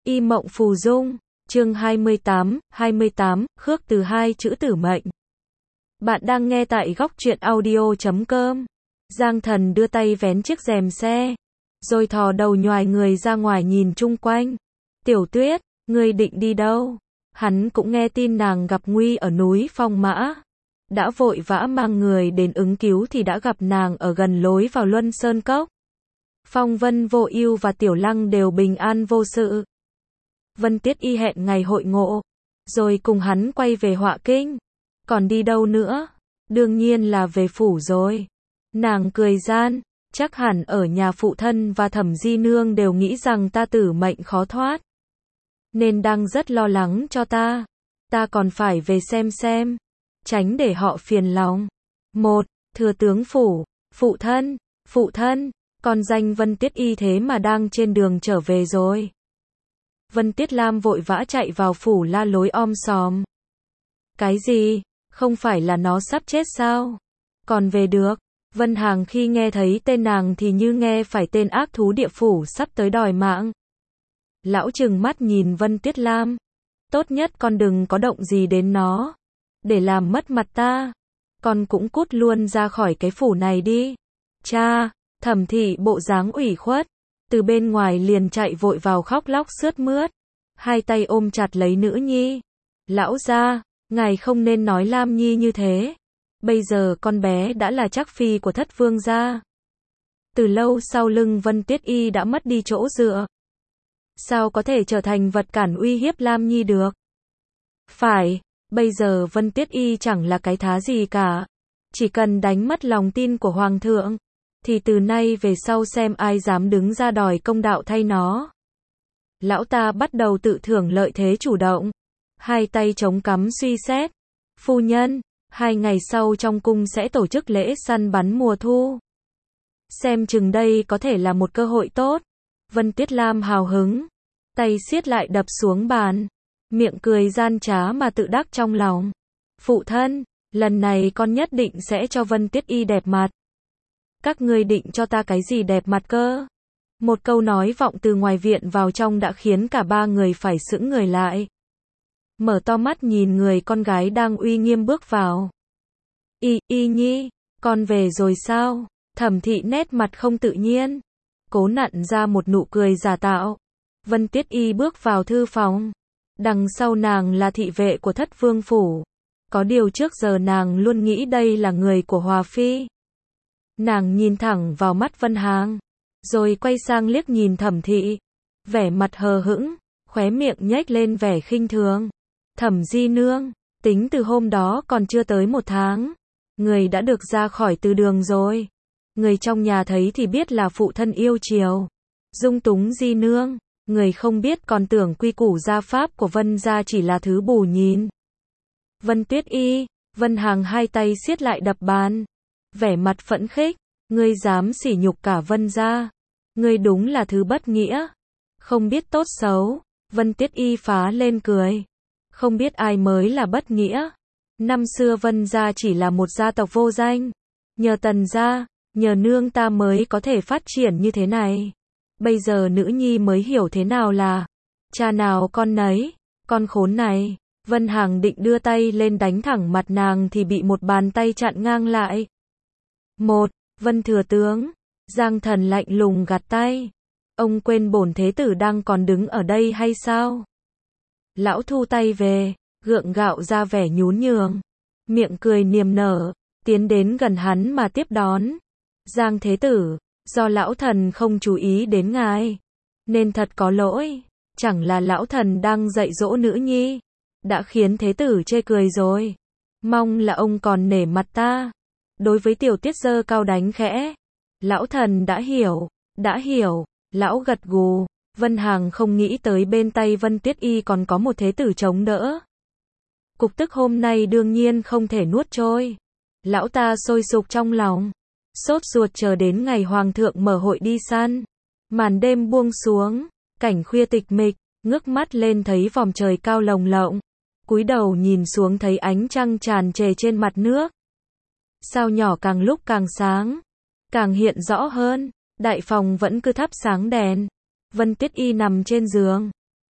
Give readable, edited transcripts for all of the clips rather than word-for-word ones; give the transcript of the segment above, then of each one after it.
Y mộng phù dung, chương 28, khước từ hai chữ tử mệnh. Bạn đang nghe tại góc truyện audio.com. Giang Thần đưa tay vén chiếc rèm xe, rồi thò đầu nhoài người ra ngoài nhìn chung quanh. Tiểu Tuyết, ngươi định đi đâu? Hắn cũng nghe tin nàng gặp nguy ở núi Phong Mã. Đã vội vã mang người đến ứng cứu thì đã gặp nàng ở gần lối vào Luân Sơn Cốc. Phong Vân Vô Ưu và Tiểu Lăng đều bình an vô sự. Vân Tiết Y hẹn ngày hội ngộ, rồi cùng hắn quay về Họa Kinh. Còn đi đâu nữa? Đương nhiên là về phủ rồi. Nàng cười gian, chắc hẳn ở nhà phụ thân và Thẩm Di Nương đều nghĩ rằng ta tử mệnh khó thoát, nên đang rất lo lắng cho ta. Ta còn phải về xem, tránh để họ phiền lòng. Thừa tướng phủ, phụ thân, con danh Vân Tiết Y thế mà đang trên đường trở về rồi. Vân Tiết Lam vội vã chạy vào phủ la lối om sòm. Cái gì? Không phải là nó sắp chết sao? Còn về được? Vân Hàng khi nghe thấy tên nàng thì như nghe phải tên ác thú địa phủ sắp tới đòi mạng. Lão trừng mắt nhìn Vân Tiết Lam. Tốt nhất con đừng có động gì đến nó, để làm mất mặt ta. Con cũng cút luôn ra khỏi cái phủ này đi. Cha! Thẩm Thị bộ dáng ủy khuất, từ bên ngoài liền chạy vội vào khóc lóc sướt mướt, hai tay ôm chặt lấy nữ nhi. Lão gia, ngài không nên nói Lam Nhi như thế. Bây giờ con bé đã là trắc phi của Thất Vương gia. Từ lâu sau lưng Vân Tiết Y đã mất đi chỗ dựa. Sao có thể trở thành vật cản uy hiếp Lam Nhi được? Phải, bây giờ Vân Tiết Y chẳng là cái thá gì cả. Chỉ cần đánh mất lòng tin của Hoàng thượng, thì từ nay về sau xem ai dám đứng ra đòi công đạo thay nó. Lão ta bắt đầu tự thưởng lợi thế chủ động, hai tay chống cắm suy xét. Phu nhân, 2 ngày sau trong cung sẽ tổ chức lễ săn bắn mùa thu. Xem chừng đây có thể là một cơ hội tốt. Vân Tiết Lam hào hứng, tay siết lại đập xuống bàn, miệng cười gian trá mà tự đắc trong lòng. Phụ thân, lần này con nhất định sẽ cho Vân Tiết Y đẹp mặt. Các ngươi định cho ta cái gì đẹp mặt cơ? Một câu nói vọng từ ngoài viện vào trong đã khiến cả ba người phải sững người lại. Mở to mắt nhìn người con gái đang uy nghiêm bước vào. Y Nhi, con về rồi sao? Thẩm Thị nét mặt không tự nhiên, cố nặn ra một nụ cười giả tạo. Vân Tiết Y bước vào thư phòng. Đằng sau nàng là thị vệ của Thất Vương phủ. Có điều trước giờ nàng luôn nghĩ đây là người của Hòa Phi. Nàng nhìn thẳng vào mắt Vân Hàng, rồi quay sang liếc nhìn Thẩm Thị, vẻ mặt hờ hững, khóe miệng nhếch lên vẻ khinh thường. Thẩm Di Nương, tính từ hôm đó còn chưa tới 1 tháng, người đã được ra khỏi từ đường rồi. Người trong nhà thấy thì biết là phụ thân yêu chiều, dung túng Di Nương, người không biết còn tưởng quy củ gia pháp của Vân gia chỉ là thứ bù nhìn. Vân Tiết Y, Vân Hàng hai tay siết lại đập bàn, vẻ mặt phẫn khích. Ngươi dám sỉ nhục cả Vân gia, ngươi đúng là thứ bất nghĩa, không biết tốt xấu. Vân Tiết Y phá lên cười. Không biết ai mới là bất nghĩa. Năm xưa Vân gia chỉ là một gia tộc vô danh, nhờ Tần gia, nhờ nương ta mới có thể phát triển như thế này. Bây giờ nữ nhi mới hiểu thế nào là cha nào con nấy. Con khốn này. Vân Hàng định đưa tay lên đánh thẳng mặt nàng thì bị một bàn tay chặn ngang lại. Vân thừa tướng. Giang Thần lạnh lùng gạt tay. Ông quên bổn thế tử đang còn đứng ở đây hay sao? Lão thu tay về, gượng gạo ra vẻ nhún nhường, miệng cười niềm nở, tiến đến gần hắn mà tiếp đón. Giang thế tử, do lão thần không chú ý đến ngài, nên thật có lỗi. Chẳng là lão thần đang dạy dỗ nữ nhi, đã khiến thế tử chê cười rồi. Mong là ông còn nể mặt ta. Đối với tiểu tiết giơ cao đánh khẽ. Lão thần đã hiểu. Lão gật gù. Vân Hàng không nghĩ tới bên tay Vân Tiết Y còn có một thế tử chống đỡ. Cục tức hôm nay đương nhiên không thể nuốt trôi. Lão ta sôi sục trong lòng, sốt ruột chờ đến ngày hoàng thượng mở hội đi săn. Màn đêm buông xuống, cảnh khuya tịch mịch, ngước mắt lên thấy vòm trời cao lồng lộng, cúi đầu nhìn xuống thấy ánh trăng tràn trề trên mặt nước. Sao nhỏ càng lúc càng sáng, càng hiện rõ hơn. Đại phòng vẫn cứ thắp sáng đèn. Vân Tiết Y nằm trên giường,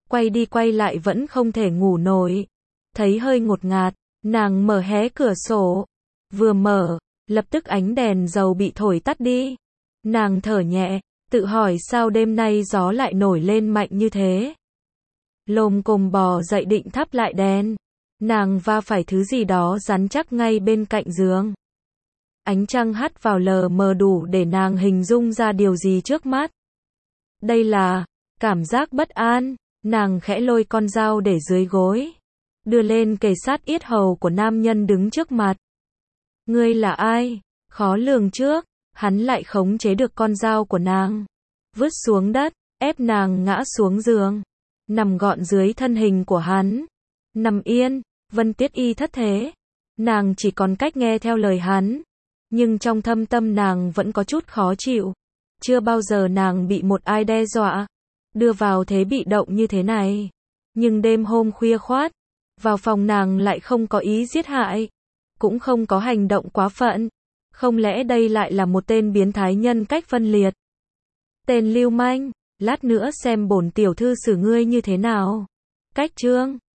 quay đi quay lại vẫn không thể ngủ nổi. Thấy hơi ngột ngạt, nàng mở hé cửa sổ. Vừa mở, lập tức ánh đèn dầu bị thổi tắt đi. Nàng thở nhẹ, tự hỏi sao đêm nay gió lại nổi lên mạnh như thế. Lồm cồm bò dậy định thắp lại đèn. Nàng va phải thứ gì đó rắn chắc ngay bên cạnh giường. Ánh trăng hắt vào lờ mờ đủ để nàng hình dung ra điều gì trước mắt. Đây là cảm giác bất an. Nàng khẽ lôi con dao để dưới gối, đưa lên kề sát yết hầu của nam nhân đứng trước mặt. Ngươi là ai? Khó lường trước, hắn lại khống chế được con dao của nàng, vứt xuống đất, ép nàng ngã xuống giường, nằm gọn dưới thân hình của hắn. Nằm yên, Vân Tiết Y thất thế. Nàng chỉ còn cách nghe theo lời hắn, nhưng trong thâm tâm nàng vẫn có chút khó chịu. Chưa bao giờ nàng bị một ai đe dọa, đưa vào thế bị động như thế này. Nhưng đêm hôm khuya khoát, vào phòng nàng lại không có ý giết hại, cũng không có hành động quá phận. Không lẽ đây lại là một tên biến thái nhân cách phân liệt? Tên lưu manh, lát nữa xem bổn tiểu thư xử ngươi như thế nào. Cách chương